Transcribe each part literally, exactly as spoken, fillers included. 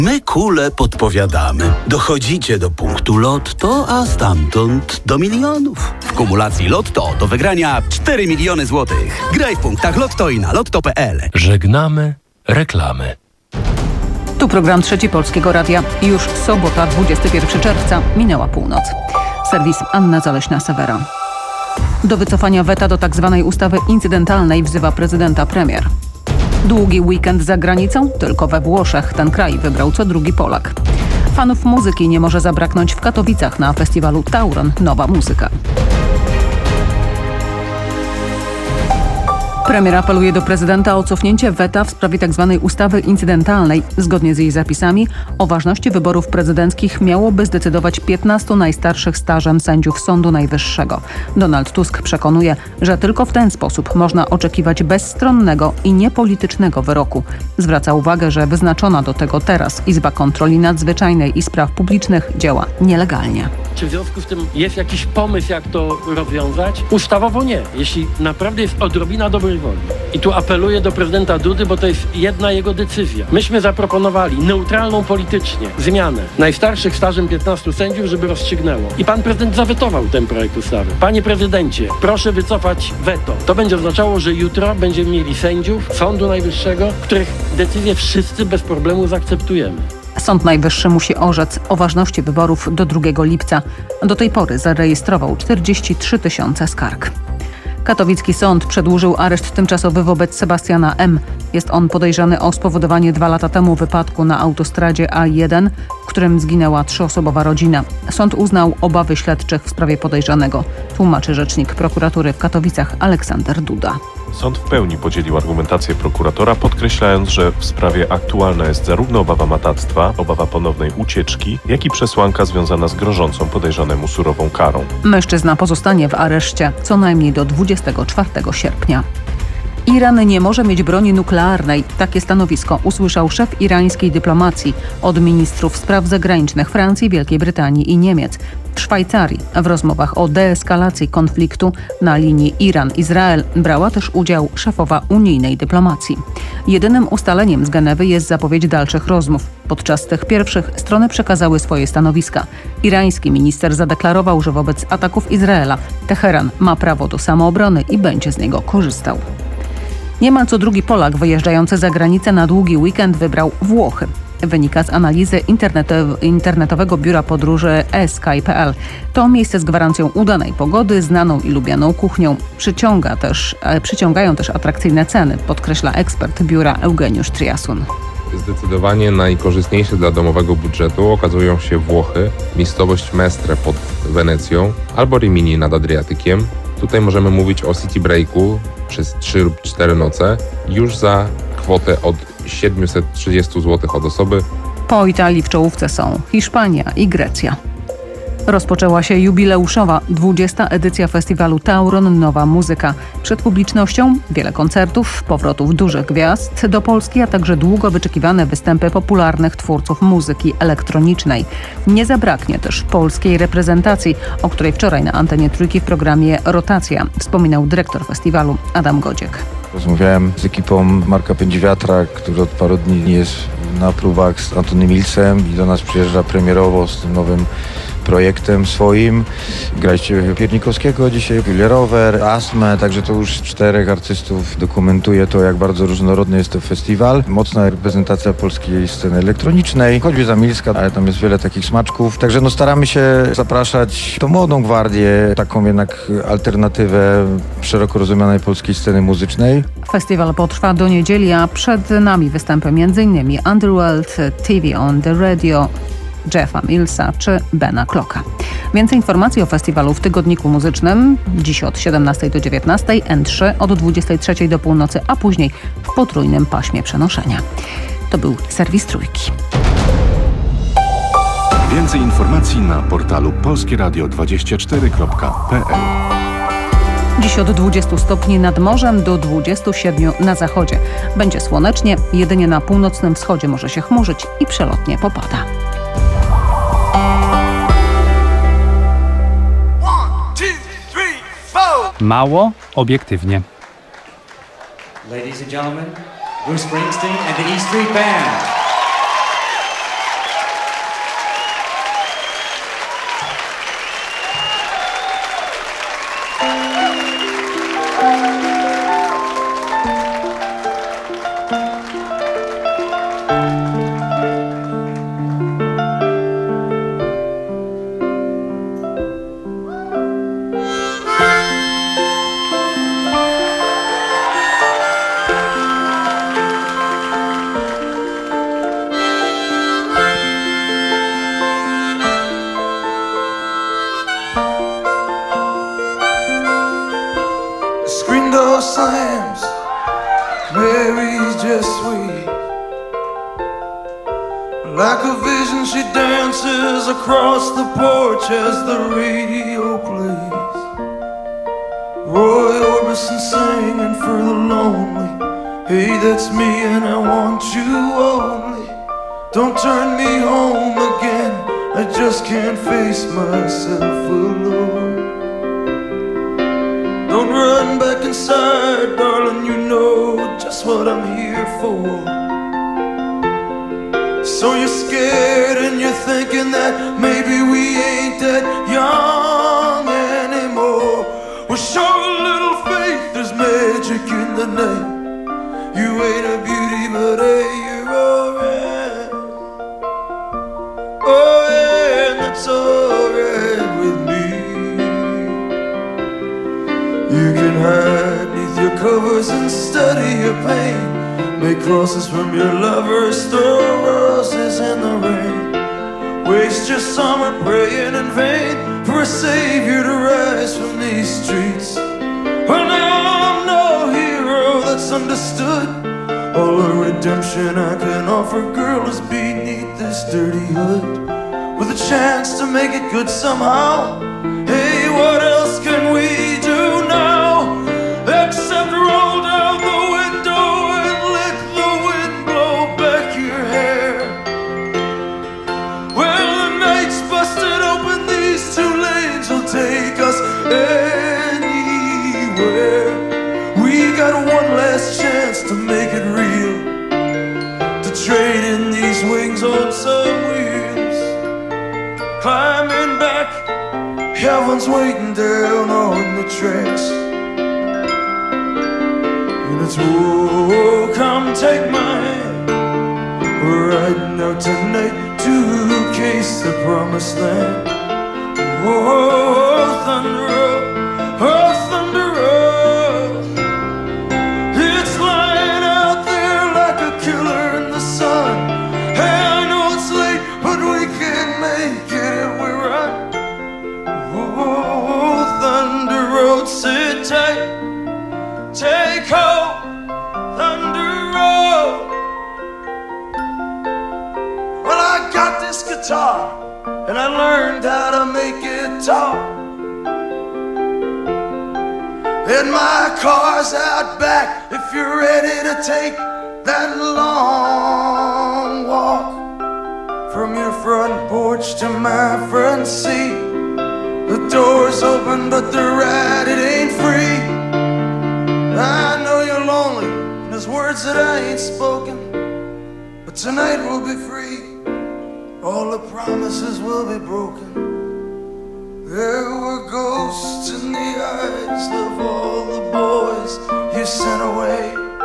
My kule podpowiadamy. Dochodzicie do punktu Lotto, a stamtąd do milionów. W kumulacji Lotto do wygrania cztery miliony złotych. Graj w punktach Lotto i na lotto kropka p l. Żegnamy reklamy. Tu program Trzeci Polskiego Radia. Już sobota, dwudziestego pierwszego czerwca, minęła północ. Serwis Anna Zaleśna-Sewera. Do wycofania weta do tzw. ustawy incydentalnej wzywa prezydenta premier. Długi weekend za granicą? Tylko we Włoszech. Ten kraj wybrał co drugi Polak. Fanów muzyki nie może zabraknąć w Katowicach na festiwalu Tauron Nowa Muzyka. Premier apeluje do prezydenta o cofnięcie weta w sprawie tzw. ustawy incydentalnej. Zgodnie z jej zapisami o ważności wyborów prezydenckich miałoby zdecydować piętnastu najstarszych stażem sędziów Sądu Najwyższego. Donald Tusk przekonuje, że tylko w ten sposób można oczekiwać bezstronnego i niepolitycznego wyroku. Zwraca uwagę, że wyznaczona do tego teraz Izba Kontroli Nadzwyczajnej i Spraw Publicznych działa nielegalnie. Czy w związku z tym jest jakiś pomysł, jak to rozwiązać? Ustawowo nie. Jeśli naprawdę jest odrobina dobrej woli. I tu apeluję do prezydenta Dudy, bo to jest jedna jego decyzja. Myśmy zaproponowali neutralną politycznie zmianę najstarszych stażem piętnastu sędziów, żeby rozstrzygnęło. I pan prezydent zawetował ten projekt ustawy. Panie prezydencie, proszę wycofać weto. To będzie oznaczało, że jutro będziemy mieli sędziów Sądu Najwyższego, których decyzje wszyscy bez problemu zaakceptujemy. Sąd Najwyższy musi orzec o ważności wyborów do drugiego lipca. Do tej pory zarejestrował czterdzieści trzy tysiące skarg. Katowicki sąd przedłużył areszt tymczasowy wobec Sebastiana M. Jest on podejrzany o spowodowanie dwa lata temu wypadku na autostradzie A jeden, w którym zginęła trzyosobowa rodzina. Sąd uznał obawy śledczych w sprawie podejrzanego, tłumaczy rzecznik prokuratury w Katowicach Aleksander Duda. Sąd w pełni podzielił argumentację prokuratora, podkreślając, że w sprawie aktualna jest zarówno obawa matactwa, obawa ponownej ucieczki, jak i przesłanka związana z grożącą podejrzanemu surową karą. Mężczyzna pozostanie w areszcie co najmniej do dwudziestego czwartego sierpnia. Iran nie może mieć broni nuklearnej. Takie stanowisko usłyszał szef irańskiej dyplomacji od ministrów spraw zagranicznych Francji, Wielkiej Brytanii i Niemiec. W Szwajcarii w rozmowach o deeskalacji konfliktu na linii Iran-Izrael brała też udział szefowa unijnej dyplomacji. Jedynym ustaleniem z Genewy jest zapowiedź dalszych rozmów. Podczas tych pierwszych strony przekazały swoje stanowiska. Irański minister zadeklarował, że wobec ataków Izraela Teheran ma prawo do samoobrony i będzie z niego korzystał. Niemal co drugi Polak wyjeżdżający za granicę na długi weekend wybrał Włochy. Wynika z analizy internetow- internetowego biura podróży e sky kropka p l. To miejsce z gwarancją udanej pogody, znaną i lubianą kuchnią. Przyciąga też, e, przyciągają też atrakcyjne ceny, podkreśla ekspert biura Eugeniusz Triasun. Zdecydowanie najkorzystniejsze dla domowego budżetu okazują się Włochy, miejscowość Mestre pod Wenecją albo Rimini nad Adriatykiem. Tutaj możemy mówić o city breaku przez trzy lub cztery noce już za kwotę od siedemset trzydzieści złotych od osoby. Po Italii w czołówce są Hiszpania i Grecja. Rozpoczęła się jubileuszowa dwudziesta edycja festiwalu Tauron Nowa Muzyka. Przed publicznością wiele koncertów, powrotów dużych gwiazd do Polski, a także długo wyczekiwane występy popularnych twórców muzyki elektronicznej. Nie zabraknie też polskiej reprezentacji, o której wczoraj na antenie Trójki w programie Rotacja wspominał dyrektor festiwalu Adam Godziek. Rozmawiałem z ekipą Marka Pędziwiatra, który od paru dni jest na próbach z Antonym Milsem i do nas przyjeżdża premierowo z tym nowym projektem swoim. Graliście Piernikowskiego dzisiaj, Julia Rower, Astmę, także to już czterech artystów dokumentuje to, jak bardzo różnorodny jest to festiwal. Mocna reprezentacja polskiej sceny elektronicznej, choćby Zamilska, ale tam jest wiele takich smaczków. Także no staramy się zapraszać tą młodą gwardię, taką jednak alternatywę szeroko rozumianej polskiej sceny muzycznej. Festiwal potrwa do niedzieli, a przed nami występy m.in. Underworld, T V on the Radio, Jeffa Millsa czy Bena Clocka. Więcej informacji o festiwalu w Tygodniku Muzycznym dziś od siedemnastej do dziewiętnastej, N trzy od dwudziestej trzeciej do północy, a później w potrójnym paśmie przenoszenia. To był serwis Trójki. Więcej informacji na portalu polskie radio dwadzieścia cztery kropka p l. Dziś od dwudziestu stopni nad morzem do dwudziestu siedmiu na zachodzie. Będzie słonecznie, jedynie na północnym wschodzie może się chmurzyć i przelotnie popada. Mało obiektywnie. Ladies and gentlemen, Bruce Springsteen and the E Street Band. yes sweet. Like a vision she dances across the porch as the radio plays Roy Orbison singing for the lonely. Hey, that's me and I want you only. Don't turn me home again, I just can't face myself alone. Don't run back inside, darling, you know just what I'm here for. So you're scared and you're thinking that maybe we ain't that young anymore. Well, show a little faith, there's magic in the name. You ain't a beauty, but hey, you're alright. Oh yeah, and that's alright with me. You can hide beneath your covers and study your pain. Make crosses from your lovers, throw roses in the rain. Waste your summer praying in vain for a savior to rise from these streets. Well, now I'm no hero that's understood. All the redemption I can offer, girl, is beneath this dirty hood. With a chance to make it good somehow. Hey, what else can we do now? Except roll down the window and let the wind blow back your hair. Well, the night's busted open, these two lanes will take us anywhere. We got one last chance to make it real, to trade in these wings on some wheels. Climbing back, heaven's waiting down on the tracks. And it's, whoa, come take my hand. We're riding out tonight to case the promised land. Oh, thunder roll, oh, thunder roll. It's lying out there like a killer in the sun. Hey, I know it's late, but we can make it if we run. Oh, thunder road, sit tight, take hold, thunder road. Well, I got this guitar, and I learned how to make it talk. And my car's out back if you're ready to take that long walk. From your front porch to my front seat, the door's open but the ride, it ain't free. I know you're lonely, and there's words that I ain't spoken, but tonight we'll be free. All the promises will be broken. There were ghosts in the eyes of all the boys you sent away.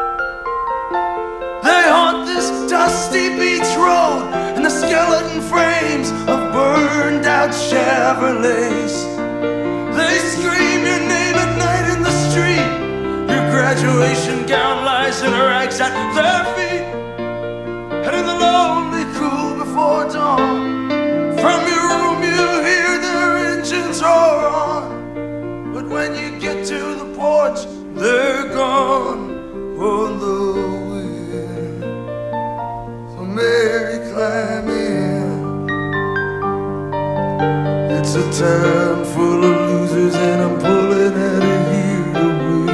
They haunt this dusty beach road and the skeleton frames of burned out Chevrolets. They scream your name at night in the street. Your graduation gown lies in rags at their feet. And in the lonely cool before dawn, from your room you hear their engines roar on. But when you get to the porch, they're gone on the wind. So Mary, climb in. It's a town full of losers and I'm pulling out of here to win.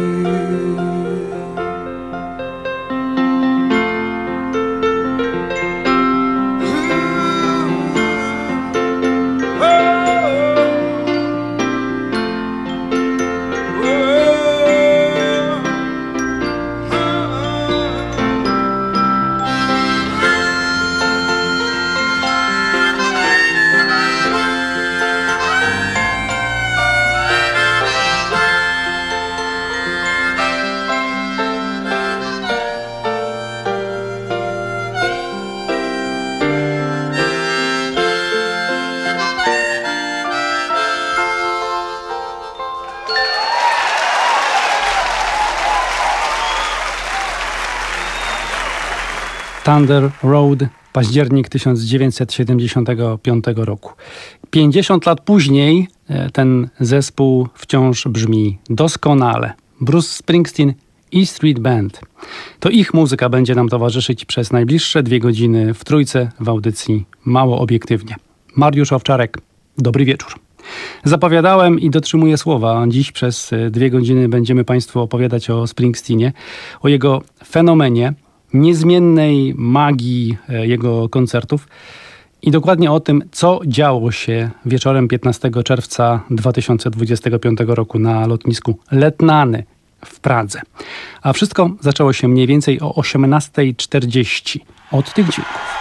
Thunder Road, październik tysiąc dziewięćset siedemdziesiątego piątego roku. pięćdziesiąt lat później ten zespół wciąż brzmi doskonale. Bruce Springsteen E Street Band. To ich muzyka będzie nam towarzyszyć przez najbliższe dwie godziny w Trójce w audycji Mało Obiektywnie. Mariusz Owczarek, dobry wieczór. Zapowiadałem i dotrzymuję słowa. Dziś przez dwie godziny będziemy Państwu opowiadać o Springsteenie, o jego fenomenie, niezmiennej magii jego koncertów i dokładnie o tym, co działo się wieczorem piętnastego czerwca dwa tysiące dwudziestego piątego roku na lotnisku Letnany w Pradze. A wszystko zaczęło się mniej więcej o osiemnasta czterdzieści od tych dźwięków.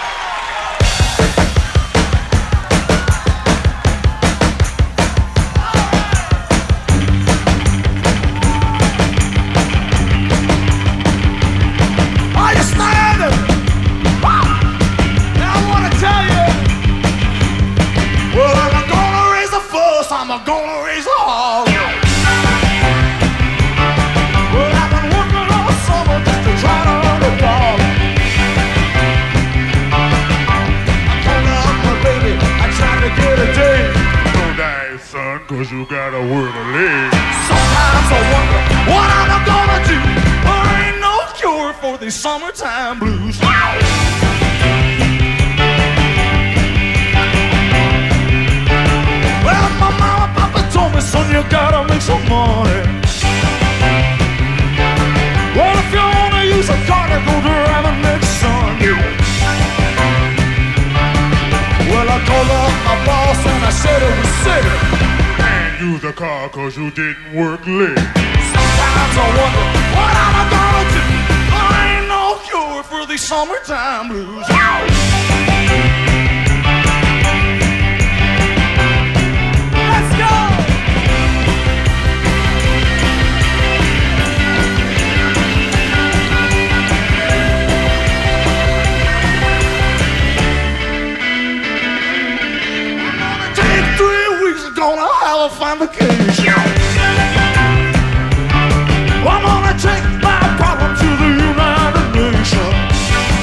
Cause you gotta work a leg. Sometimes I wonder what I'm gonna do. There ain't no cure for these summertime blues. Well, my mama and papa told me, son, you gotta make some money. Well, if you wanna use a car to go driving next Sunday. Well, I called up my boss and I said it was city. Use a car cause you didn't work late. Sometimes I wonder what I'm gonna do. There ain't no cure for these summertime blues. Let's go! Take three weeks, gonna have a fine vacation. I'm gonna take my problem to the United Nations.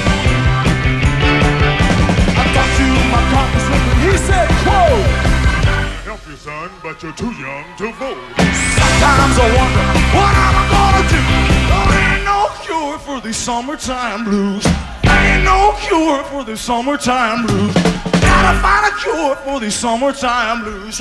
I talked to my congressman and he said, quote, help you, son, but you're too young to vote. Sometimes I wonder what I'm gonna do. There ain't no cure for these summertime blues. There ain't no cure for these summertime blues. Gotta find a cure for these summertime blues.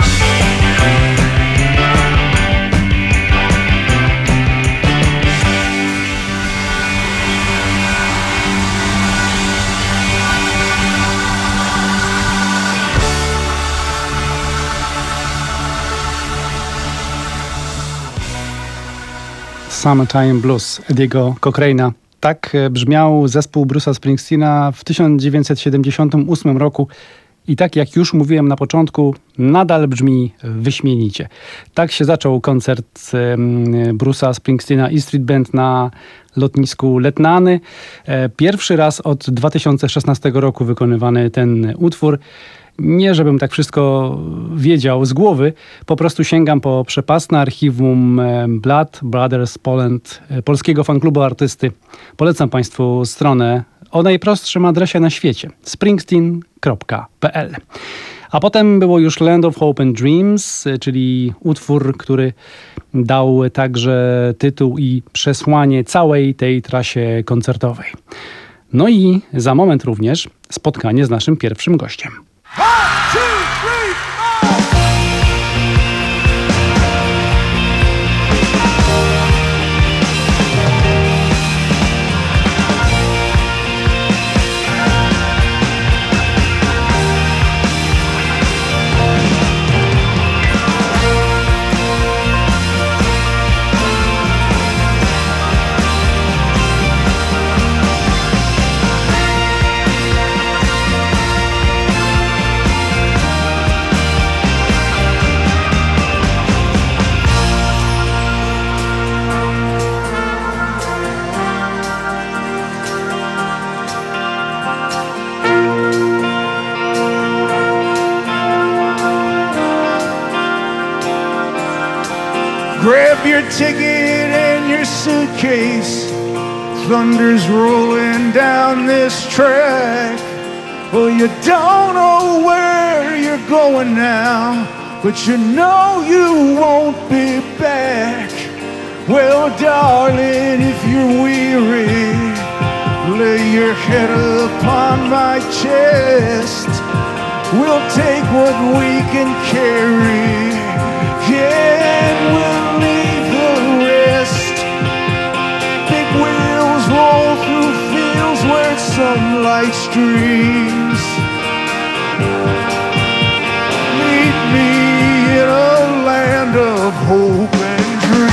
Summertime Blues Eddie'ego Cochrane'a. Tak brzmiał zespół Bruce'a Springsteena w tysiąc dziewięćset siedemdziesiątym ósmym roku i tak jak już mówiłem na początku, nadal brzmi wyśmienicie. Tak się zaczął koncert Bruce'a Springsteena E Street Band na lotnisku Letnany. Pierwszy raz od dwa tysiące szesnastego roku wykonywany ten utwór. Nie, żebym tak wszystko wiedział z głowy, po prostu sięgam po przepasne archiwum Blood Brothers Poland, polskiego fanklubu artysty. Polecam Państwu stronę o najprostszym adresie na świecie, springsteen kropka p l. A potem było już Land of Hope and Dreams, czyli utwór, który dał także tytuł i przesłanie całej tej trasie koncertowej. No i za moment również spotkanie z naszym pierwszym gościem. Grab your ticket and your suitcase. Thunder's rolling down this track. Well, you don't know where you're going now, but you know you won't be back. Well, darling, if you're weary, lay your head upon my chest. We'll take what we can carry, yeah, and we'll leave the rest. Big wheels roll through fields where sunlight streams. Meet me in a land of hope and dreams.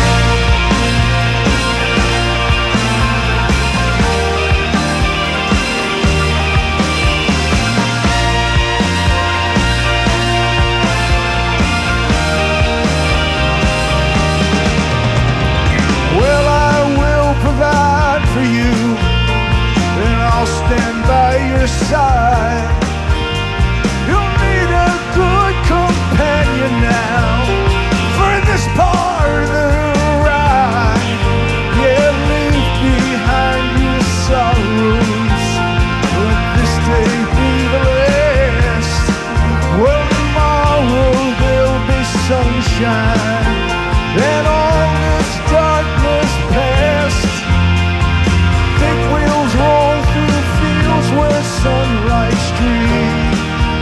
Stand by your side. You'll need a good companion now for this part of the ride. Yeah, leave behind your sorrows. Let this day be the last. Well, tomorrow there'll be sunshine and all this darkness past. Big wheels roll through where sunlight streams.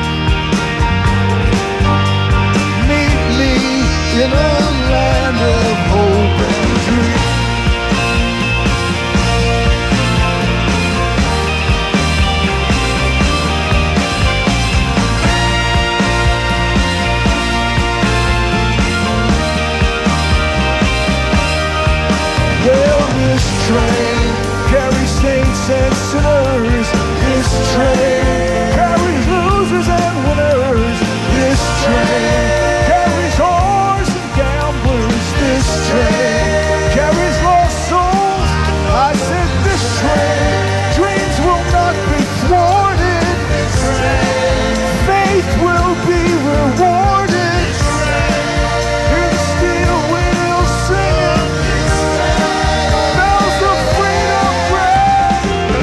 Meet me in a land of hope and dreams. Well, this train carries saints and sinners. This train carries losers and winners. This train carries whores and gamblers. This train carries lost souls. I said this train, dreams will not be thwarted. Faith will be rewarded. Hear the steel wheels singing. Bells of freedom ring.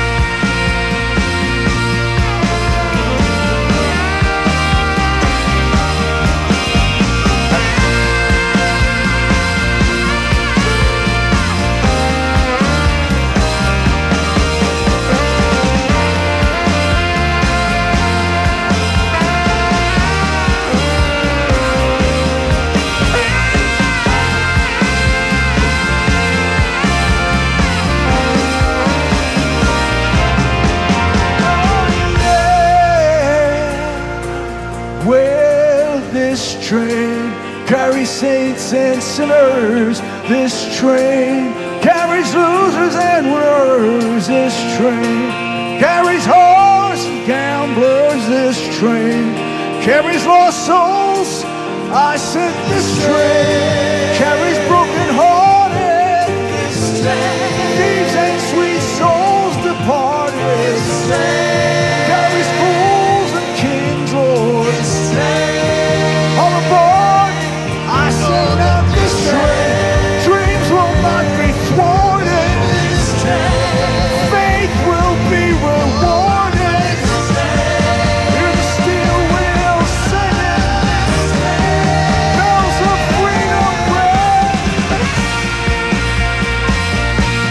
Well, this train carries saints and sinners. This train carries losers and winners. This train carries whores and gamblers. This train carries lost souls. I said this train carries broken hearted. Thieves and sweet souls departed. This train carries fools and kings, Lord. All aboard! I said now this train, dreams will not be thwarted. Faith will be rewarded. Hear the steel wheels singing. Bells of freedom ring.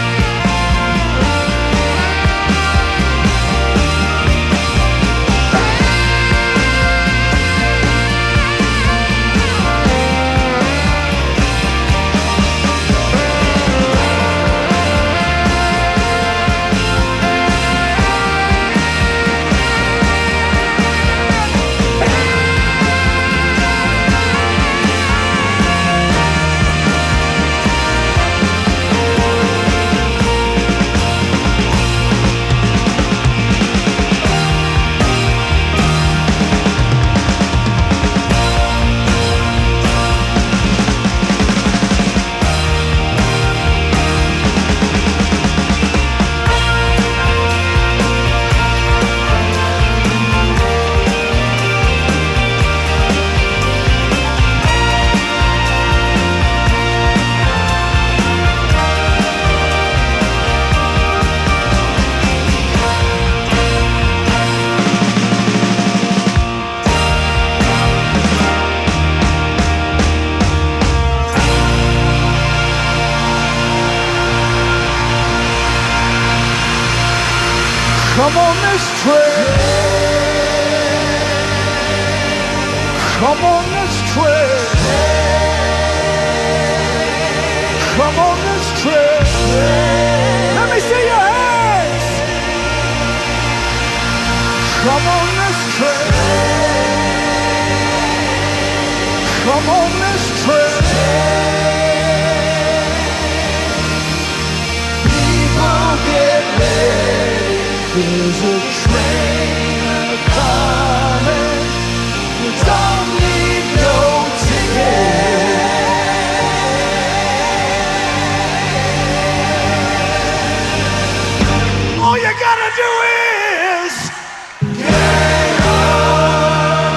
Come on, let's trip. Come on, let's trip. Let me see your hands. Come on, let's trip. Come on, let's trip. People get ready. There's a train coming. You don't need no ticket. All you gotta do is get on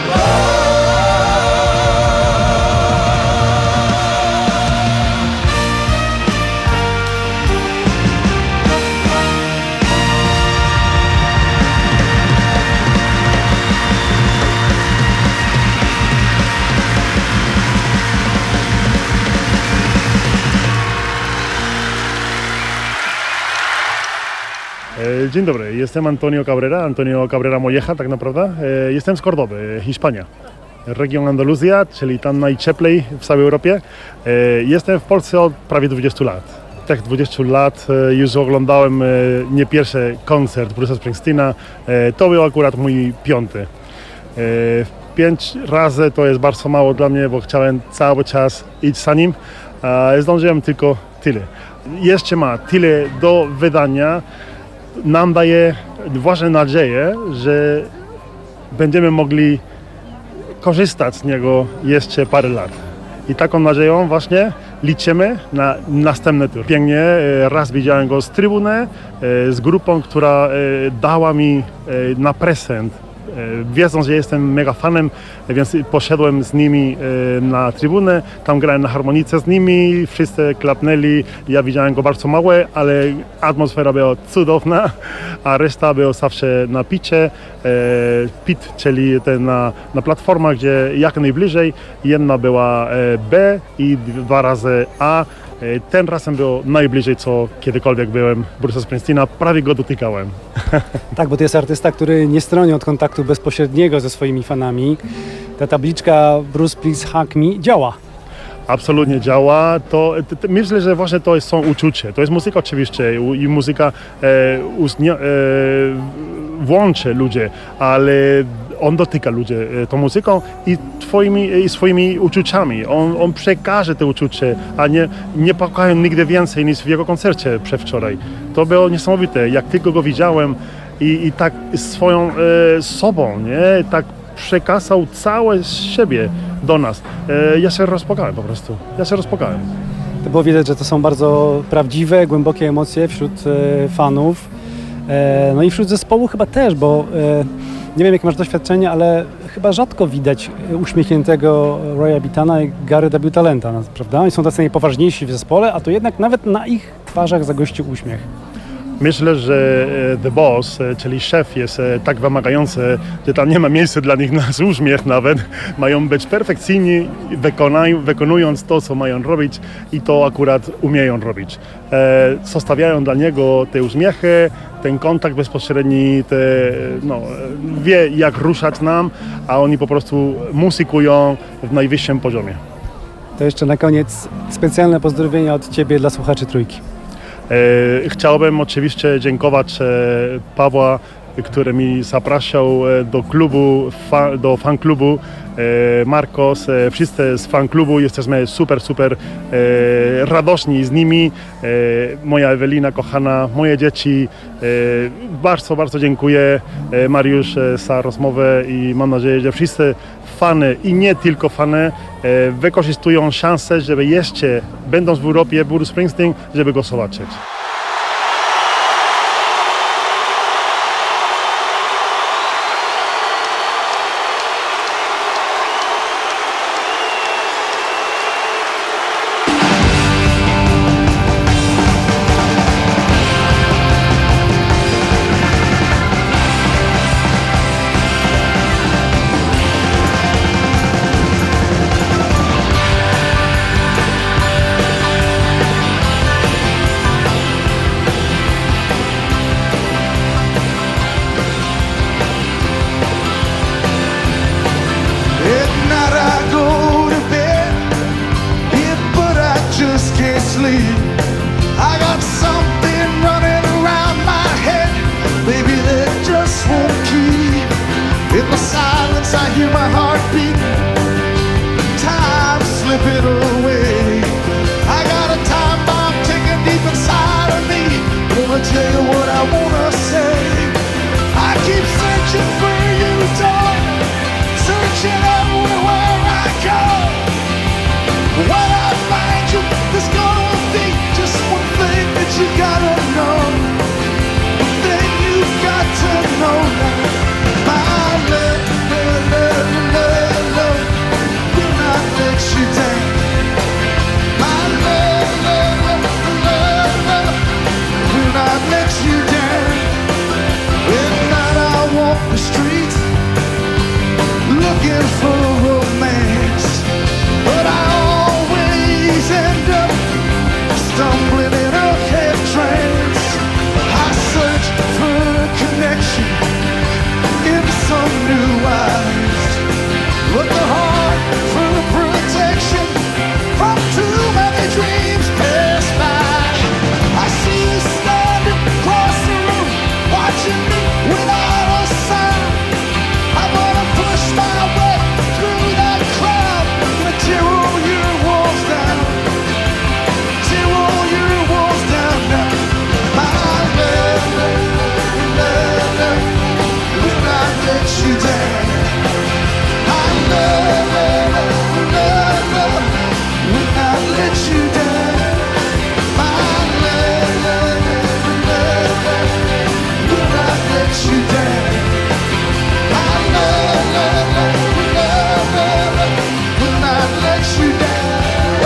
Dzień dobry, jestem Antonio Cabrera, Antonio Cabrera Molleja tak naprawdę. Jestem z Cordoby, Hiszpania. Region Andaluzja, czyli tam najcieplej w całej Europie. Jestem w Polsce od prawie dwudziestu lat. Tych dwudziestu lat już oglądałem nie pierwszy koncert Bruce'a Springsteena. To był akurat mój piąty. Pięć razy to jest bardzo mało dla mnie, bo chciałem cały czas iść za nim, a zdążyłem tylko tyle. Jeszcze ma tyle do wydania. Nam daje właśnie nadzieję, że będziemy mogli korzystać z niego jeszcze parę lat. I taką nadzieją właśnie liczymy na następny tur. Pięknie, raz widziałem go z trybuny, z grupą, która dała mi na prezent. Wiedząc, że jestem mega fanem, więc poszedłem z nimi na trybunę, tam grałem na harmonice z nimi, wszyscy klapnęli, ja widziałem go bardzo małe, ale atmosfera była cudowna, a reszta była zawsze na picie, pit, czyli ten na, na platformach, gdzie jak najbliżej, jedna była B i dwa razy A. Ten razem było najbliżej, co kiedykolwiek byłem Bruce'a Springsteena, prawie go dotykałem. Tak, bo to jest artysta, który nie stroni od kontaktu bezpośredniego ze swoimi fanami. Ta tabliczka Bruce Please Hug Me działa. Absolutnie działa. To, to, to, myślę, że właśnie to jest, są uczucie. To jest muzyka oczywiście i muzyka e, uznia, e, włączy ludzi, ale on dotyka ludzi e, tą muzyką i, twoimi, i swoimi uczuciami. On, on przekaże te uczucie, a nie, nie płakałem nigdy więcej niż w jego koncercie przedwczoraj. To było niesamowite. Jak tylko go widziałem i, i tak swoją e, sobą, nie? Tak przekazał całe z siebie do nas. E, ja się rozpłakałem po prostu. Ja się rozpłakałem. To było widać, że to są bardzo prawdziwe, głębokie emocje wśród e, fanów. E, no i wśród zespołu chyba też, bo e, nie wiem, jakie masz doświadczenie, ale chyba rzadko widać uśmiechniętego Roya Bitana i Gary W. Talenta, prawda? Oni są tacy najpoważniejsi w zespole, a to jednak nawet na ich twarzach zagościł uśmiech. Myślę, że The Boss, czyli szef, jest tak wymagający, że tam nie ma miejsca dla nich na uśmiech nawet. Mają być perfekcyjni, wykonując to, co mają robić i to akurat umieją robić. Zostawiają dla niego te uśmiechy, ten kontakt bezpośredni, te, no, wie jak ruszać nam, a oni po prostu muzykują w najwyższym poziomie. To jeszcze na koniec specjalne pozdrowienia od Ciebie dla słuchaczy Trójki. E, chciałbym oczywiście dziękować e, Pawła, który mi zapraszał do klubu, fa, do fanklubu, e, Marcos, e, wszyscy z fanklubu jesteśmy super, super e, radosni z nimi, e, moja Ewelina kochana, moje dzieci, e, bardzo, bardzo dziękuję e, Mariusz e, za rozmowę i mam nadzieję, że wszyscy fany i nie tylko fany e, wykorzystują szansę, żeby jeszcze, będąc w Europie, Bruce Springsteen, żeby go zobaczyć. walk the streets looking for romance, but I always end up stumbling in a half trance. I search for a connection in some new eyes, but the heart for protection from too many dreams pass by. I see you standing across the room, watching me without a sound. I wanna push my way through that crowd, gonna tear all your walls down, tear all your walls down now. My love, love, love, will not let you down. My love, love, love, love, will not let you down. My love, love, love, love, will not let you down. My love, love, love, love, love, will not let you down.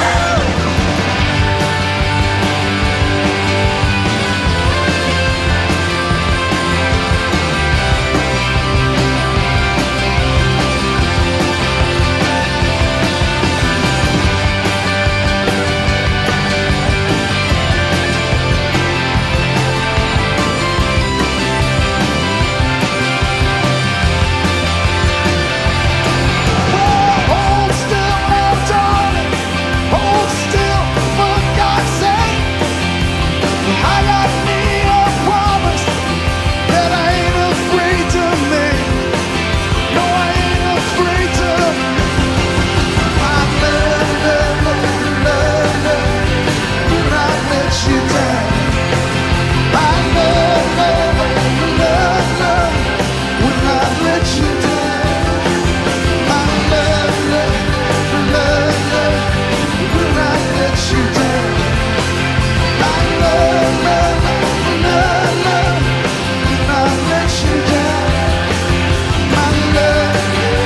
Hold still now, darling. Hold still, for God's sake. I got me a promise that I ain't afraid to make. No, I ain't afraid to. My love, love, love, love, love, will not let you down. My love, love, love, love, will not let you down. My love, love, love, love, will not let you down. My love, love, love, love, will not let you down. My love,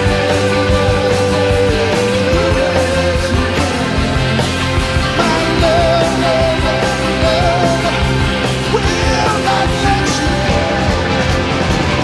my love, love, love, will not let you down.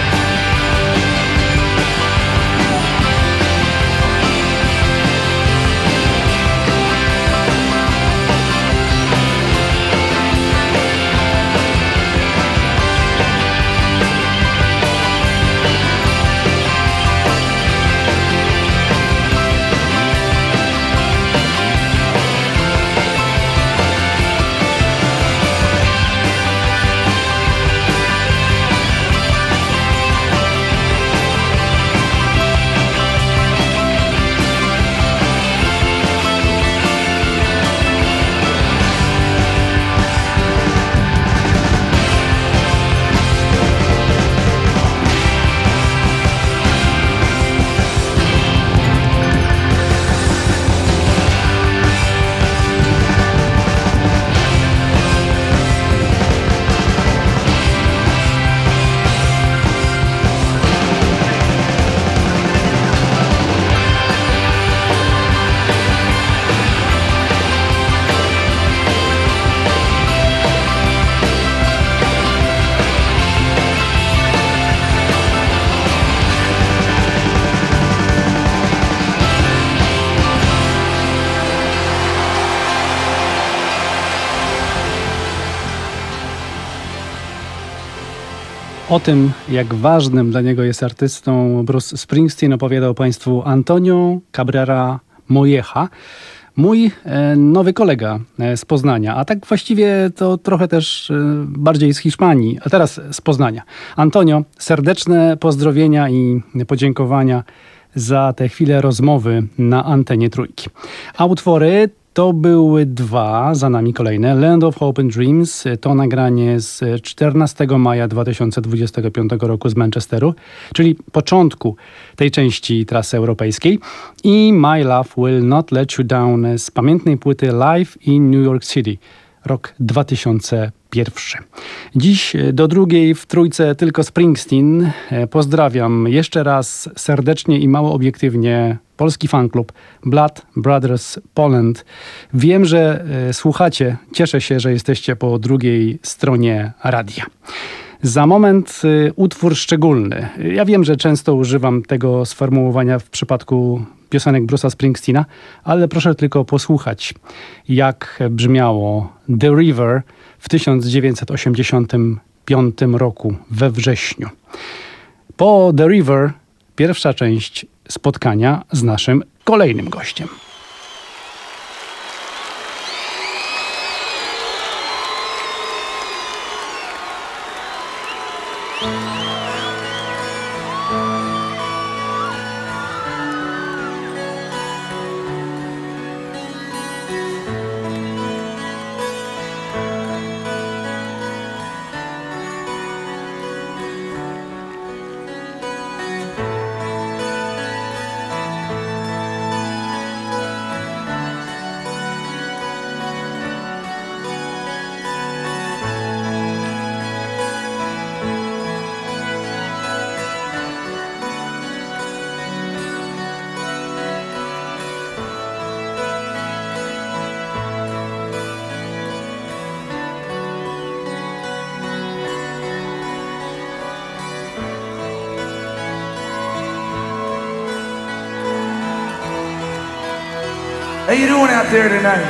O tym, jak ważnym dla niego jest artystą Bruce Springsteen, opowiadał Państwu Antonio Cabrera Molleja, mój e, nowy kolega e, z Poznania, a tak właściwie to trochę też e, bardziej z Hiszpanii, a teraz z Poznania. Antonio, serdeczne pozdrowienia i podziękowania za tę chwilę rozmowy na antenie Trójki. A utwory to były dwa, za nami kolejne. Land of Hope and Dreams, to nagranie z czternastego maja dwa tysiące dwudziestego piątego roku z Manchesteru, czyli początku tej części trasy europejskiej. I My Love Will Not Let You Down z pamiętnej płyty Live in New York City, rok dwa tysiące pierwszy. Dziś do drugiej w Trójce tylko Springsteen. Pozdrawiam jeszcze raz serdecznie i mało obiektywnie polski fanklub Blood Brothers Poland. Wiem, że e, słuchacie. Cieszę się, że jesteście po drugiej stronie radia. Za moment y, utwór szczególny. Ja wiem, że często używam tego sformułowania w przypadku piosenek Bruce'a Springsteena, ale proszę tylko posłuchać, jak brzmiało The River w tysiąc dziewięćset osiemdziesiątym piątym roku we wrześniu. Po The River pierwsza część spotkania z naszym kolejnym gościem. How you doing out there tonight?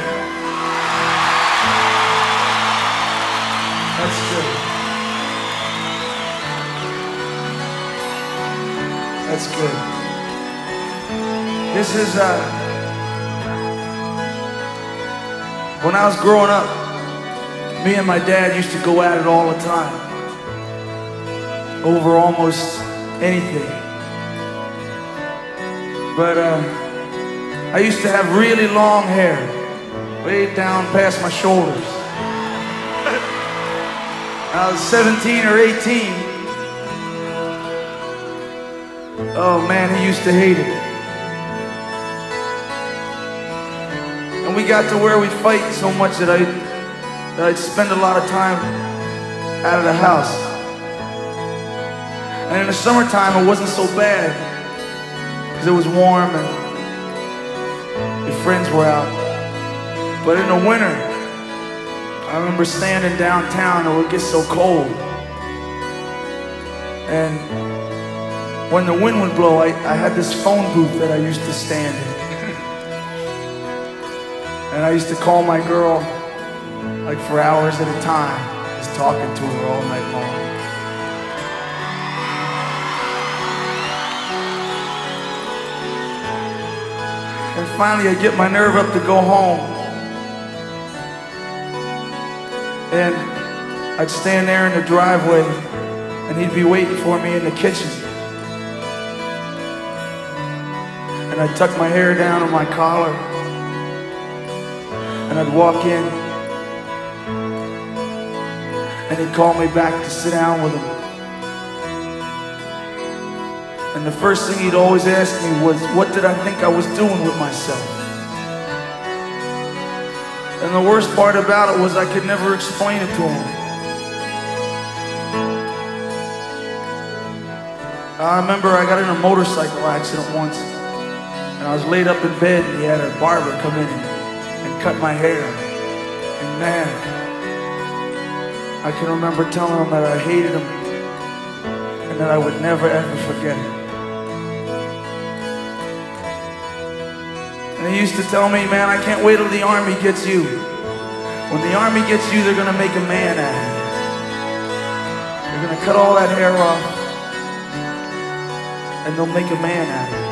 That's good. That's good. This is, uh, when I was growing up, me and my dad used to go at it all the time, over almost anything. But, uh, I used to have really long hair, way down past my shoulders. I was seventeen or eighteen. Oh man, he used to hate it. And we got to where we fight so much that, I, that I'd spend a lot of time out of the house. And in the summertime, it wasn't so bad, because it was warm and friends were out. But in the winter, I remember standing downtown, it would get so cold. And when the wind would blow, I, I had this phone booth that I used to stand in. And I used to call my girl like for hours at a time, just talking to her all night long. And finally I get my nerve up to go home. And I'd stand there in the driveway and he'd be waiting for me in the kitchen. And I'd tuck my hair down on my collar and I'd walk in and he'd call me back to sit down with him. And the first thing he'd always ask me was, what did I think I was doing with myself? And the worst part about it was I could never explain it to him. I remember I got in a motorcycle accident once, and I was laid up in bed, and he had a barber come in and, and cut my hair. And man, I can remember telling him that I hated him, and that I would never ever forget it. And he used to tell me, man, I can't wait till the army gets you. When the army gets you, they're gonna make a man out of you. They're gonna cut all that hair off, and they'll make a man out of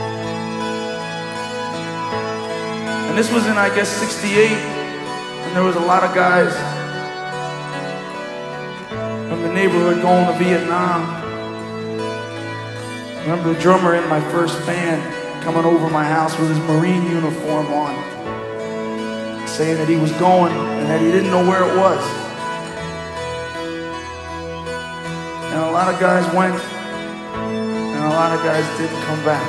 you. And this was in, I guess, sixty-eight, and there was a lot of guys from the neighborhood going to Vietnam. I remember the drummer in my first band coming over my house with his Marine uniform on, saying that he was going and that he didn't know where it was. And a lot of guys went, and a lot of guys didn't come back.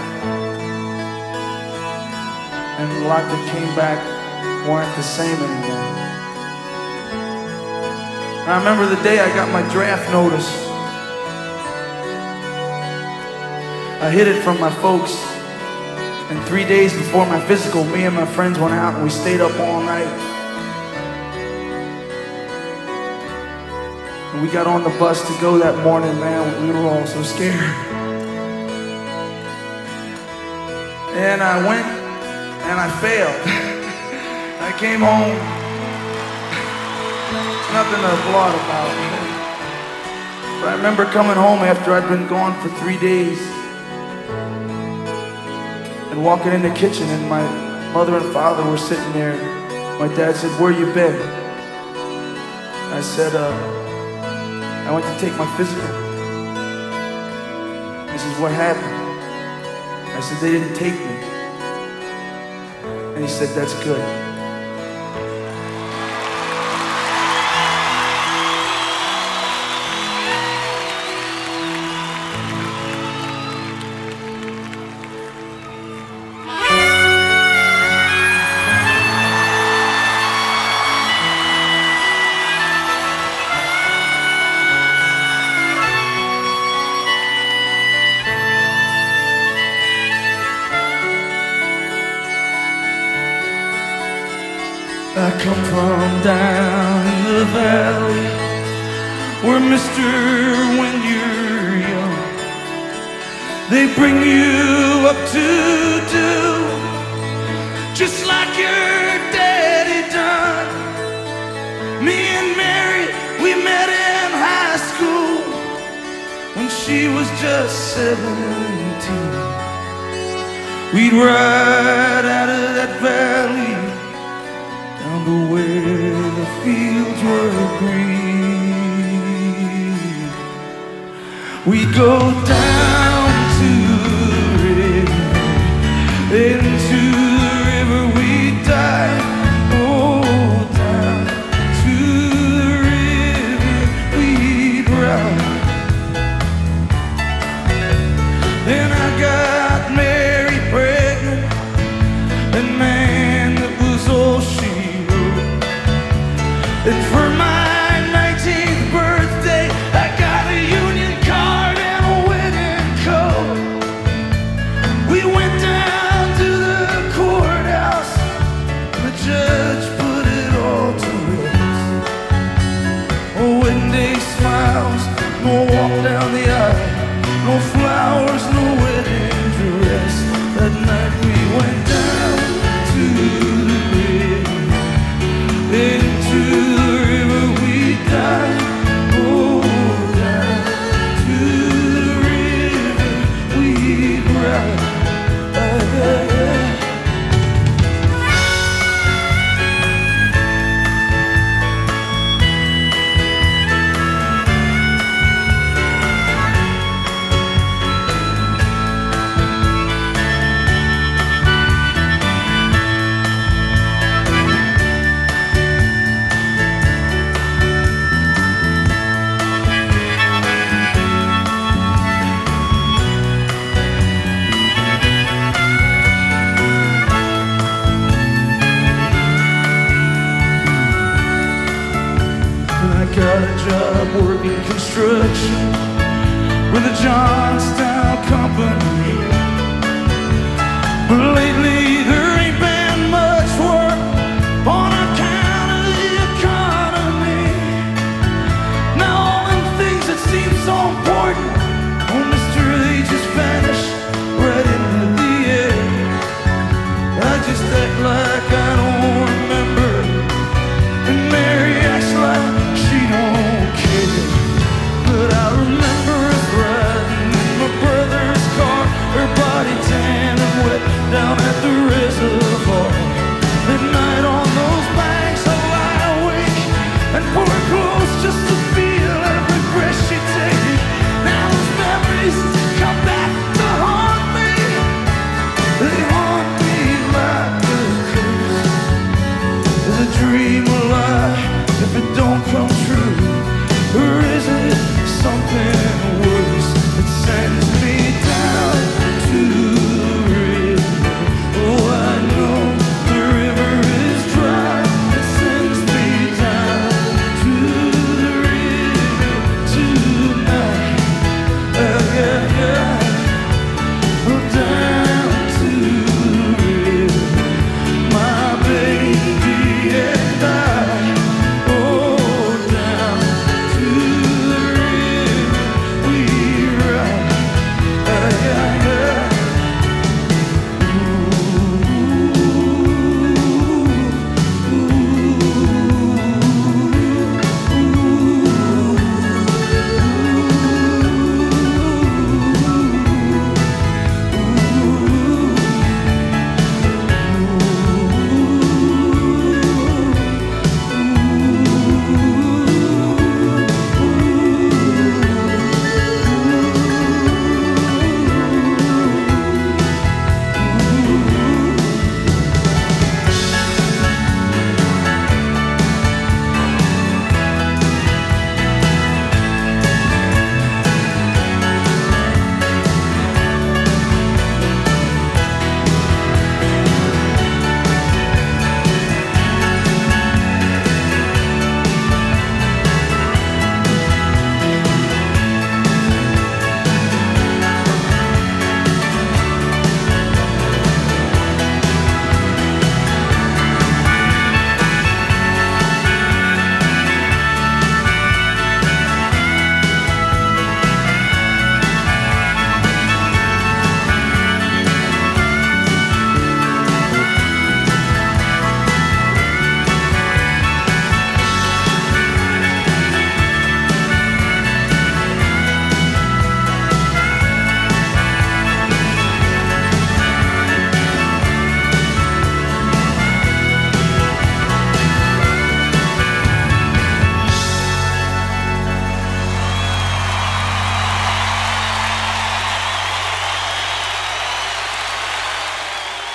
And a lot that came back weren't the same anymore. And I remember the day I got my draft notice. I hid it from my folks. And three days before my physical, me and my friends went out and we stayed up all night. And we got on the bus to go that morning, man, we were all so scared. And I went and I failed. I came home. Nothing to applaud about. But I remember coming home after I'd been gone for three days and walking in the kitchen, and my mother and father were sitting there. My dad said, "Where you been?" I said, uh, "I went to take my physical." He says, "What happened?" I said, "They didn't take me." And he said, "That's good." I come from down in the valley where, mister, when you're young, they bring you up to do just like your daddy done. Me and Mary, we met in high school when she was just seventeen. We'd ride out of that valley down to where the fields were green. We'd go down to the river, into the river we'd dive. Oh, down to the river we'd ride. Then I got Mary pregnant, and man, that was all she. And for my nineteenth birthday, I got a union card and a wedding coat. We went down to the courthouse, the judge put it all to rest. Oh, wedding day smiles, no walk down the aisle, no flowers, no wedding dress. That night we went down to the river, into the river we dive. Oh, down to the river we ride. Got a job working construction with the Johnstown Company. But lately there ain't been much work on account of the economy. Now all them things that seem so important, oh mister, they just vanish right into the air. I just act like I don't remember, and Mary acts like she don't care. But I remember us riding in my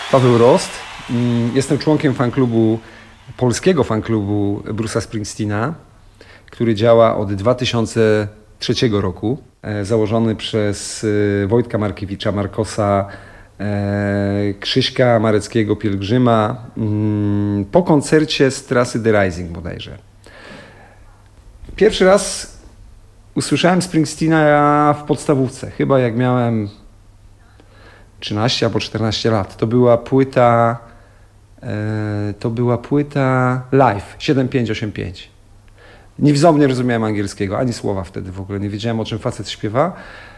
Paweł Rost. Jestem członkiem fanklubu, polskiego fanklubu Bruce'a Springsteena, który działa od dwa tysiące trzeciego roku. Założony przez Wojtka Markiewicza, Markosa, Krzyśka Mareckiego, Pielgrzyma, po koncercie z trasy The Rising bodajże. Pierwszy raz usłyszałem Springsteena w podstawówce, chyba jak miałem trzynaście albo czternaście lat. To była płyta, to była płyta Live siedem pięć osiem pięć. Niewzomnie rozumiałem angielskiego, ani słowa wtedy w ogóle. Nie wiedziałem, o czym facet śpiewa,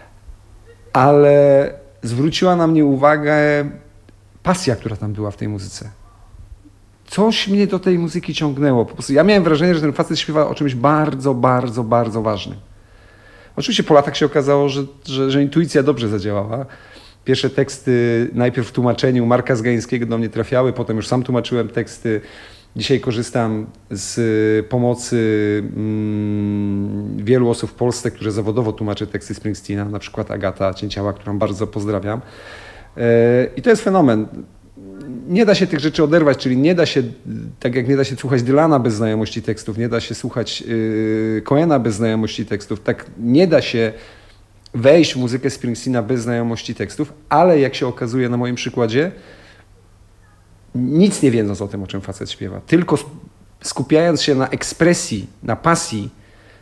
ale zwróciła na mnie uwagę pasja, która tam była w tej muzyce. Coś mnie do tej muzyki ciągnęło. Po prostu ja miałem wrażenie, że ten facet śpiewa o czymś bardzo, bardzo, bardzo ważnym. Oczywiście po latach się okazało, że, że, że intuicja dobrze zadziałała. Pierwsze teksty najpierw w tłumaczeniu Marka Zgańskiego do mnie trafiały, potem już sam tłumaczyłem teksty. Dzisiaj korzystam z pomocy mm, wielu osób w Polsce, które zawodowo tłumaczy teksty Springsteena, na przykład Agata Cięciała, którą bardzo pozdrawiam. Yy, I to jest fenomen. Nie da się tych rzeczy oderwać, czyli nie da się, tak jak nie da się słuchać Dylana bez znajomości tekstów, nie da się słuchać yy, Cohena bez znajomości tekstów, tak nie da się wejść w muzykę Springsteena bez znajomości tekstów, ale jak się okazuje na moim przykładzie, nic nie wiedząc o tym, o czym facet śpiewa, tylko skupiając się na ekspresji, na pasji,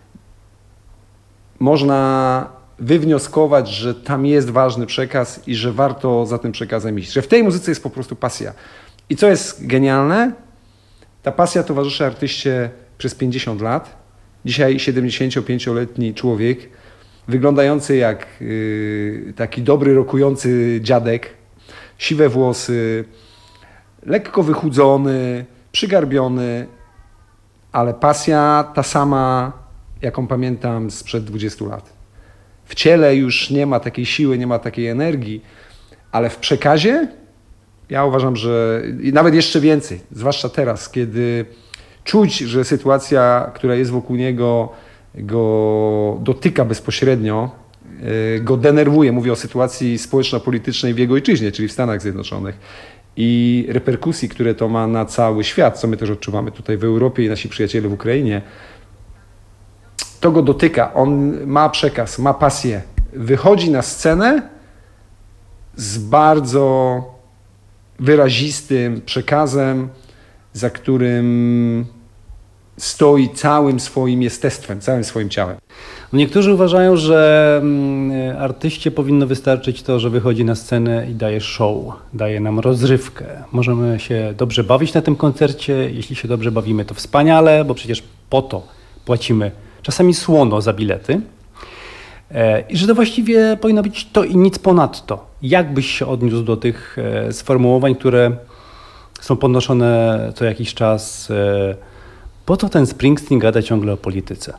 można wywnioskować, że tam jest ważny przekaz i że warto za tym przekazem iść. Że w tej muzyce jest po prostu pasja. I co jest genialne, ta pasja towarzyszy artyście przez pięćdziesiąt lat. Dzisiaj siedemdziesięciopięcioletni człowiek, wyglądający jak yy, taki dobry, rokujący dziadek, siwe włosy, lekko wychudzony, przygarbiony, ale pasja ta sama, jaką pamiętam sprzed dwudziestu lat. W ciele już nie ma takiej siły, nie ma takiej energii, ale w przekazie ja uważam, że i nawet jeszcze więcej, zwłaszcza teraz, kiedy czuć, że sytuacja, która jest wokół niego, go dotyka bezpośrednio, go denerwuje. Mówię o sytuacji społeczno-politycznej w jego ojczyźnie, czyli w Stanach Zjednoczonych. I reperkusji, które to ma na cały świat, co my też odczuwamy tutaj w Europie i nasi przyjaciele w Ukrainie, to go dotyka. On ma przekaz, ma pasję. Wychodzi na scenę z bardzo wyrazistym przekazem, za którym stoi całym swoim jestestwem, całym swoim ciałem. Niektórzy uważają, że artyście powinno wystarczyć to, że wychodzi na scenę i daje show, daje nam rozrywkę. Możemy się dobrze bawić na tym koncercie. Jeśli się dobrze bawimy, to wspaniale, bo przecież po to płacimy czasami słono za bilety. I że to właściwie powinno być to i nic ponadto. Jak byś się odniósł do tych sformułowań, które są podnoszone co jakiś czas? Po co ten Springsteen gada ciągle o polityce?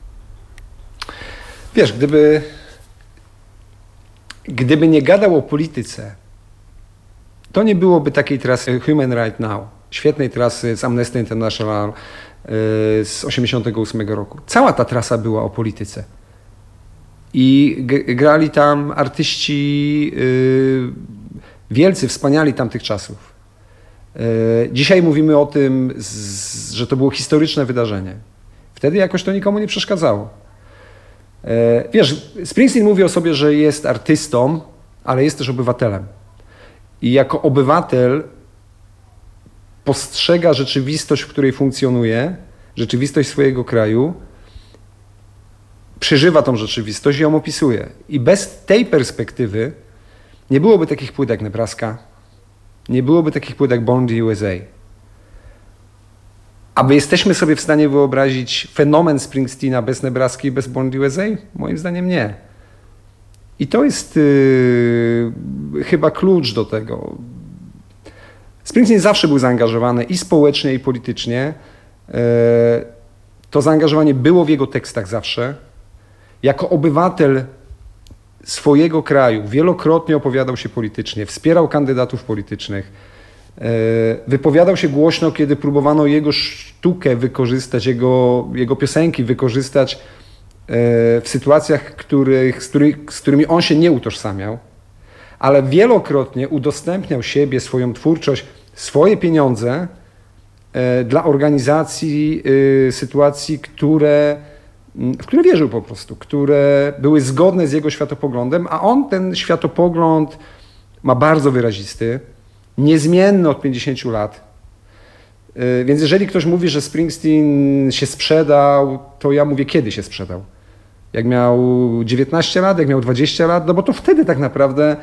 Wiesz, gdyby, gdyby nie gadał o polityce, to nie byłoby takiej trasy Human Right Now, świetnej trasy z Amnesty International z osiemdziesiątego ósmego roku. Cała ta trasa była o polityce. I grali tam artyści yy, wielcy, wspaniali tamtych czasów. Yy, dzisiaj mówimy o tym, z, że to było historyczne wydarzenie. Wtedy jakoś to nikomu nie przeszkadzało. Yy, wiesz, Springsteen mówi o sobie, że jest artystą, ale jest też obywatelem. I jako obywatel postrzega rzeczywistość, w której funkcjonuje, rzeczywistość swojego kraju, przeżywa tą rzeczywistość i ją opisuje. I bez tej perspektywy nie byłoby takich płyt jak Nebraska, nie byłoby takich płyt jak Born in the U S A. A my jesteśmy sobie w stanie wyobrazić fenomen Springsteena bez Nebraski i bez Born in the U S A? Moim zdaniem nie. I to jest yy, chyba klucz do tego. Springsteen zawsze był zaangażowany i społecznie, i politycznie. Yy, to zaangażowanie było w jego tekstach zawsze. Jako obywatel swojego kraju wielokrotnie opowiadał się politycznie, wspierał kandydatów politycznych, wypowiadał się głośno, kiedy próbowano jego sztukę wykorzystać, jego, jego piosenki wykorzystać w sytuacjach, których, z, których, z którymi on się nie utożsamiał, ale wielokrotnie udostępniał siebie, swoją twórczość, swoje pieniądze e, dla organizacji e, sytuacji, które, w które wierzył po prostu, które były zgodne z jego światopoglądem, a on ten światopogląd ma bardzo wyrazisty, niezmienny od pięćdziesięciu lat. E, więc jeżeli ktoś mówi, że Springsteen się sprzedał, to ja mówię, kiedy się sprzedał? Jak miał dziewiętnaście lat, jak miał dwadzieścia lat, no bo to wtedy tak naprawdę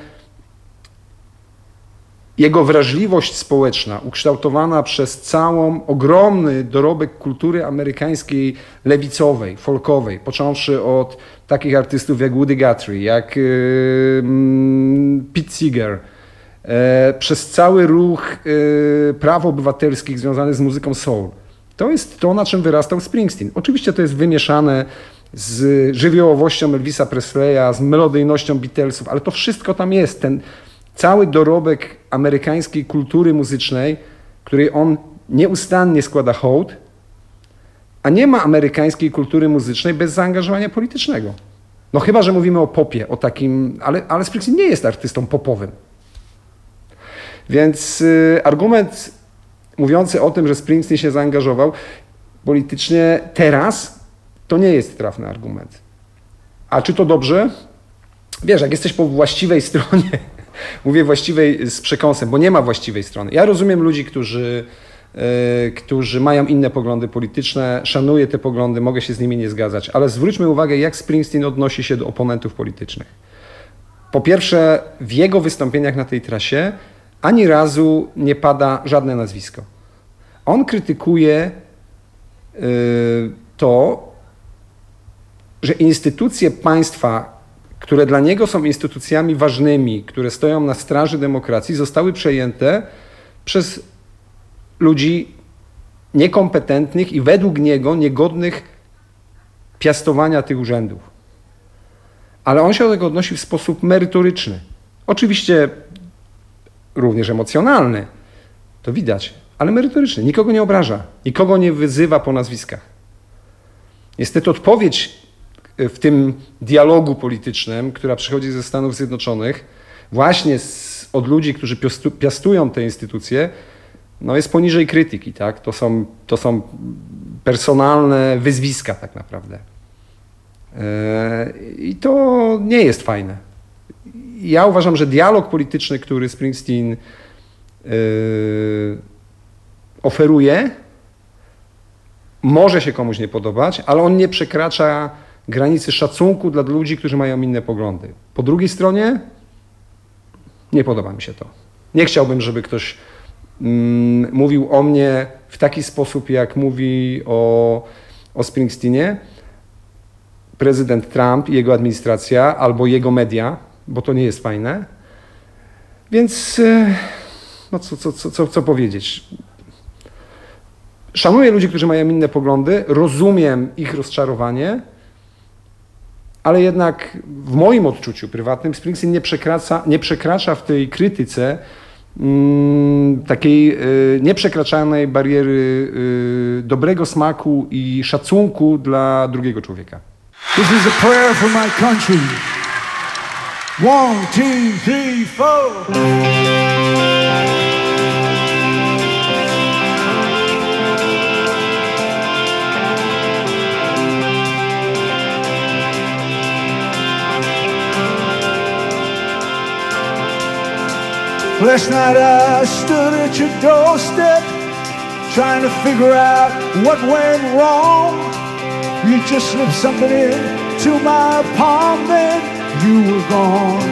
jego wrażliwość społeczna, ukształtowana przez całą ogromny dorobek kultury amerykańskiej lewicowej, folkowej, począwszy od takich artystów jak Woody Guthrie, jak yy, Pete Seeger, yy, przez cały ruch yy, praw obywatelskich związany z muzyką soul. To jest to, na czym wyrastał Springsteen. Oczywiście to jest wymieszane z żywiołowością Elvisa Presleya, z melodyjnością Beatlesów, ale to wszystko tam jest. Ten cały dorobek amerykańskiej kultury muzycznej, której on nieustannie składa hołd, a nie ma amerykańskiej kultury muzycznej bez zaangażowania politycznego. No chyba, że mówimy o popie, o takim, ale, ale Springsteen nie jest artystą popowym. Więc y, argument mówiący o tym, że Springsteen się zaangażował politycznie teraz, to nie jest trafny argument. A czy to dobrze? Wiesz, jak jesteś po właściwej stronie, mówię właściwej z przekąsem, bo nie ma właściwej strony. Ja rozumiem ludzi, którzy, yy, którzy mają inne poglądy polityczne, szanuję te poglądy, mogę się z nimi nie zgadzać, ale zwróćmy uwagę, jak Springsteen odnosi się do oponentów politycznych. Po pierwsze, w jego wystąpieniach na tej trasie ani razu nie pada żadne nazwisko. On krytykuje yy, to, że instytucje państwa, które dla niego są instytucjami ważnymi, które stoją na straży demokracji, zostały przejęte przez ludzi niekompetentnych i według niego niegodnych piastowania tych urzędów. Ale on się do tego odnosi w sposób merytoryczny. Oczywiście również emocjonalny, to widać, ale merytoryczny. Nikogo nie obraża, nikogo nie wyzywa po nazwiskach. Niestety odpowiedź w tym dialogu politycznym, która przychodzi ze Stanów Zjednoczonych, właśnie z, od ludzi, którzy piastu, piastują te instytucje, no jest poniżej krytyki, tak? To są, to są personalne wyzwiska tak naprawdę. Yy, I to nie jest fajne. Ja uważam, że dialog polityczny, który Springsteen yy, oferuje, może się komuś nie podobać, ale on nie przekracza granicy szacunku dla ludzi, którzy mają inne poglądy. Po drugiej stronie nie podoba mi się to. Nie chciałbym, żeby ktoś mm, mówił o mnie w taki sposób, jak mówi o, o Springsteenie prezydent Trump i jego administracja albo jego media, bo to nie jest fajne. Więc no co, co, co, co, co powiedzieć? Szanuję ludzi, którzy mają inne poglądy, rozumiem ich rozczarowanie, ale jednak w moim odczuciu prywatnym Springsteen nie przekracza, nie przekracza w tej krytyce mm, takiej y, nieprzekraczanej bariery y, dobrego smaku i szacunku dla drugiego człowieka. This is a prayer for my country. One, two, three, four. Last night I stood at your doorstep, trying to figure out what went wrong. You just slipped something into my palm, then you were gone.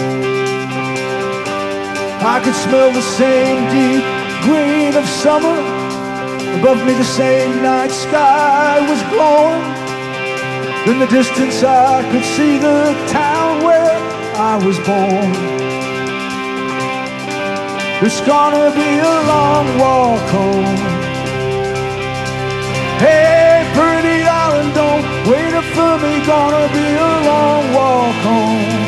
I could smell the same deep green of summer. Above me the same night sky was glowing. In the distance I could see the town where I was born. It's gonna be a long walk home. Hey, pretty darling, don't wait up for me. Gonna be a long walk home.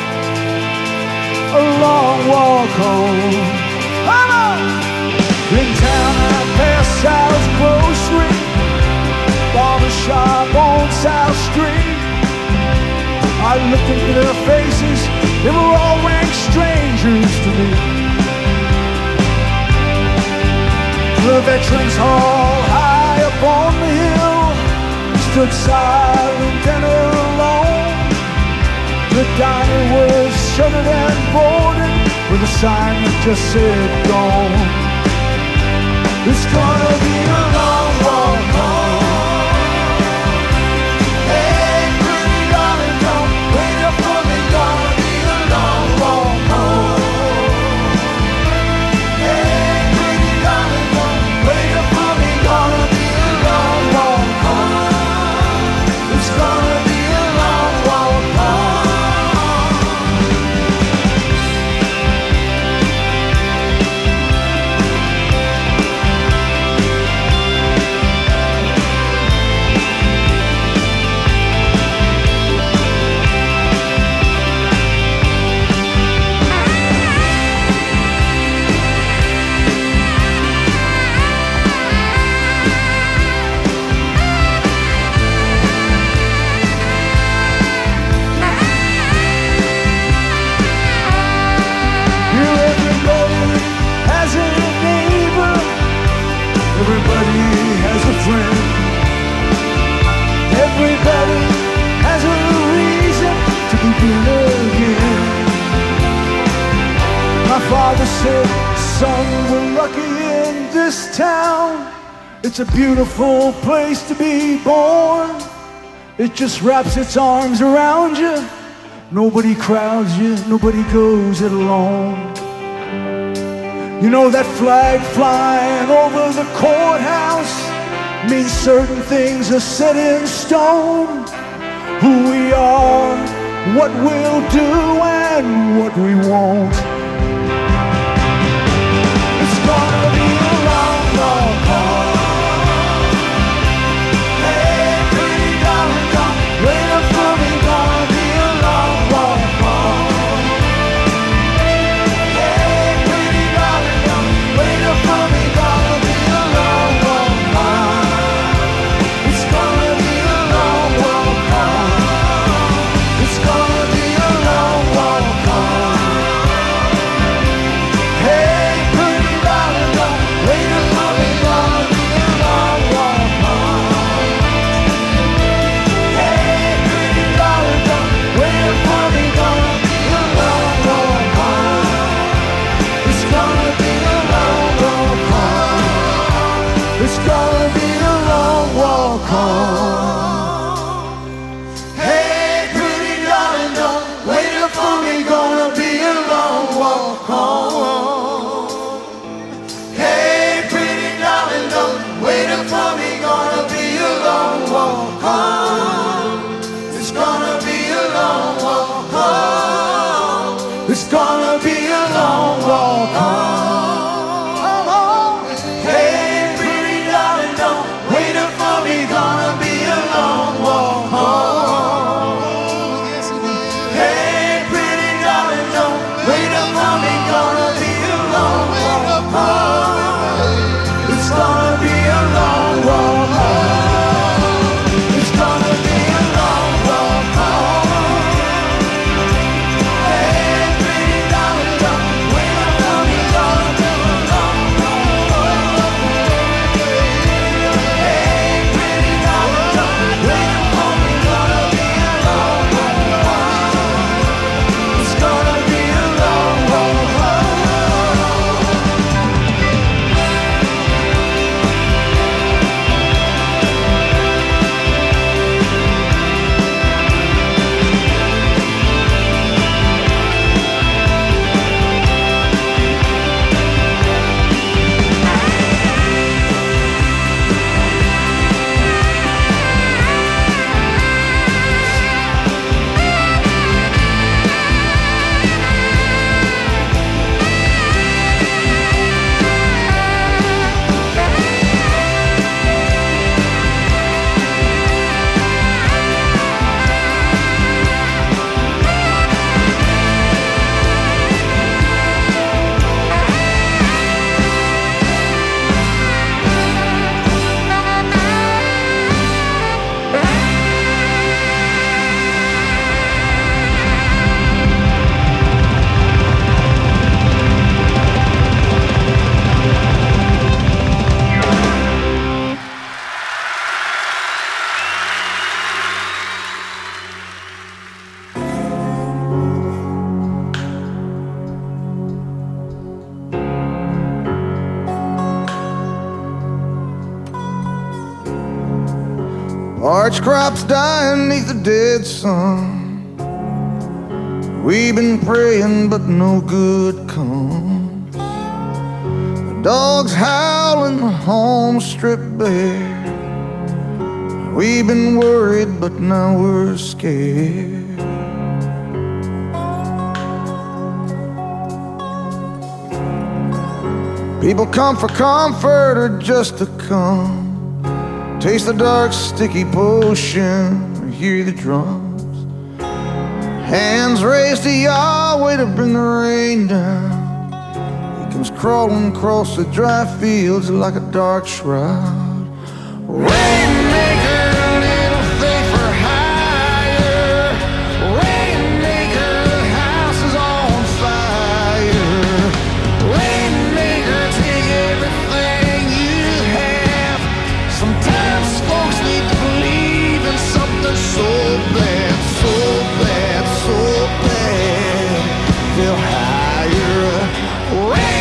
A long walk home. Come on! In town I pass South Grocery, barber shop on South Street. I looked into their faces, they were all wearing like strangers to me. The veterans hall high up on the hill stood silent and alone. The diner was shuttered and boarded with a sign that just said gone. It's gonna be a long walk home. Hey, pretty darling, don't wait up for me. Gonna be a long walk home. Hey, pretty darling, don't wait up for me. Gonna be a long walk home. It's gonna be a long walk home. Everybody has a friend. Everybody has a reason to begin again. My father said, son, we're lucky in this town. It's a beautiful place to be born. It just wraps its arms around you. Nobody crowds you, nobody goes it alone. You know that flag flying over the courthouse means certain things are set in stone. Who we are, what we'll do, and what we won't. It's gonna be a long, long haul. Hey, pretty darling, don't wait up for me. Gonna be a long, long haul. It's gonna be a long walk home. Hey, pretty darling, don't wait up for me. Gonna be a long walk home. Hey, pretty darling, don't wait up for me. Gonna be a long walk home. It's gonna be a long walk home. It's gonna be a long walk home. Gonna be a long walk home. Hey, pretty darling, don't wait up for me. Gonna be a long walk home. It's gonna be a long walk home. It's gonna be a long walk home. Hey, pretty darling, don't wait up for me. Gonna Arch crops dying neath the dead sun. We've been praying but no good comes. The dogs howling, the home stripped bare. We've been worried but now we're scared. People come for comfort or just to come. Taste the dark sticky potion or hear the drums. Hands raised to Yahweh to bring the rain down. He comes crawling across the dry fields like a dark shroud. Rainmaker, little faith for higher. Rainmaker, house is on fire. Rainmaker, take everything you have. Sometimes folks need to believe in something so bad, so bad. So bad, they'll hire a